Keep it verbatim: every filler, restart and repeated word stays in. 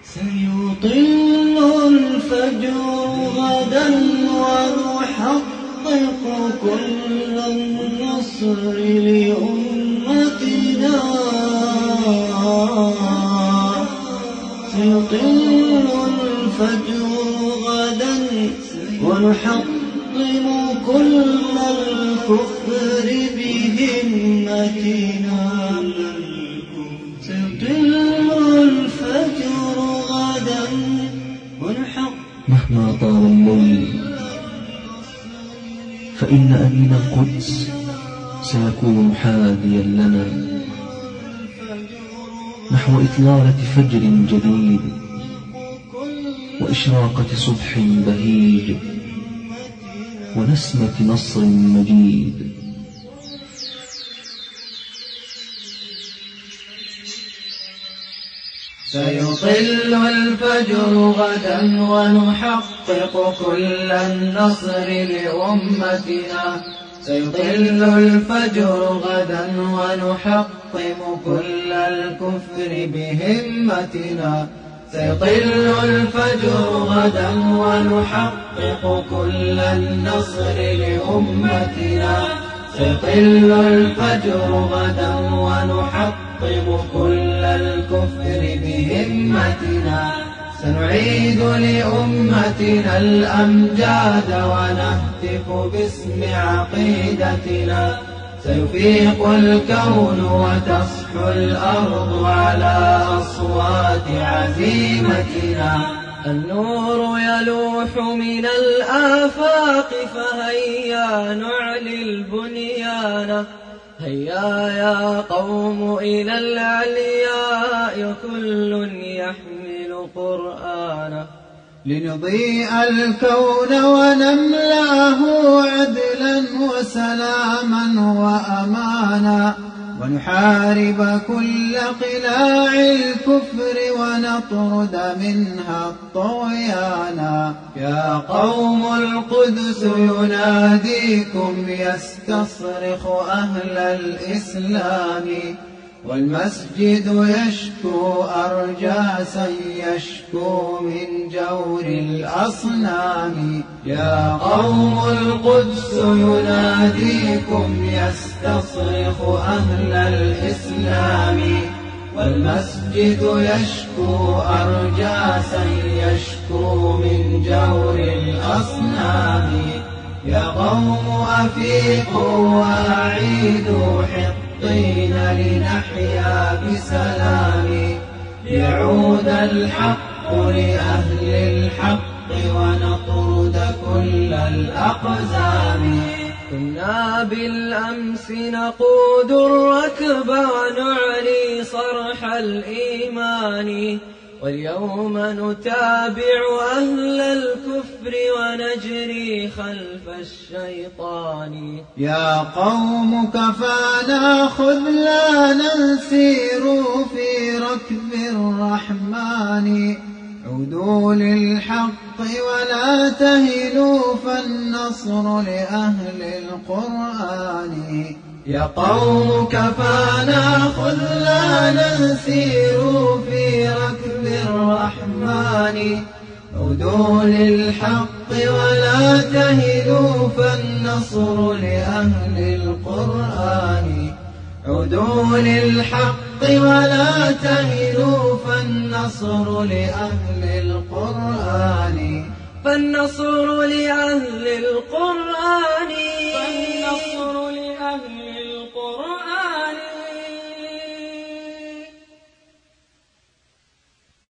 سيطل الفجر غدا ونحقق كل النصر لأمتنا. سيطل الفجر غدا ونحطم كل الكفر بهمتنا. سيطل الفجر غدا ونحطم. مهما طال الليل فإن أمين القدس سيكون حاديا لنا نحو إطلالة فجر جديد وإشراقة صبح بهيج ونسمة نصر مجيد. سيطل الفجر غدا ونحقق كل النصر لأمتنا. سيطل الفجر غدا ونحطم كل الكفر بهمتنا. سيطل الفجر غدا ونحقق كل النصر لأمتنا. سيطل الفجر غدا ونحطم كل الكفر بهمتنا. سنعيد لأمتنا الأمجاد ونهتف باسم عقيدتنا. سيفيق الكون وتصحو الأرض على أصوات عزيمتنا. النور يلوح من الآفاق فهيا نعلي البنيان. هيا يا قوم إلى العلياء كل يحمل قرآنا. لنضيء الكون ونملاه عدلا وسلاما وأمانا. ونحارب كل قلاع الكفر ونطرد منها الطغيانا. يا قوم القدس يناديكم يستصرخ أهل الإسلام. والمسجد يشكو أرجاسا يشكو من جور الأصنام. يا قوم القدس يناديكم يستصرخ أهل الإسلام. والمسجد يشكو أرجاسا يشكو من جور الأصنام. يا قوم أفيقوا وأعيدوا حطين لنحيا بسلام. ليعود الحق لأهل الحق ونطرد كل الأقزام. كنا بالأمس نقود الركب ونعلي صرح الإيمان. واليوم نتابع أهل الكفر ونجري خلف الشيطان. يا قوم كفانا خذلانا سيروا في ركب الرحمن. عودوا للحق ولا تهنوا فالنصر لأهل القرآن. يا قوم كفانا خذلانا سيروا في ركب الرحمن. عودوا للحق ولا تهنوا فالنصر لأهل القرآن. عودوا للحق ولا تهنوا فالنصر لأهل القرآن. فالنصر لأهل القرآن.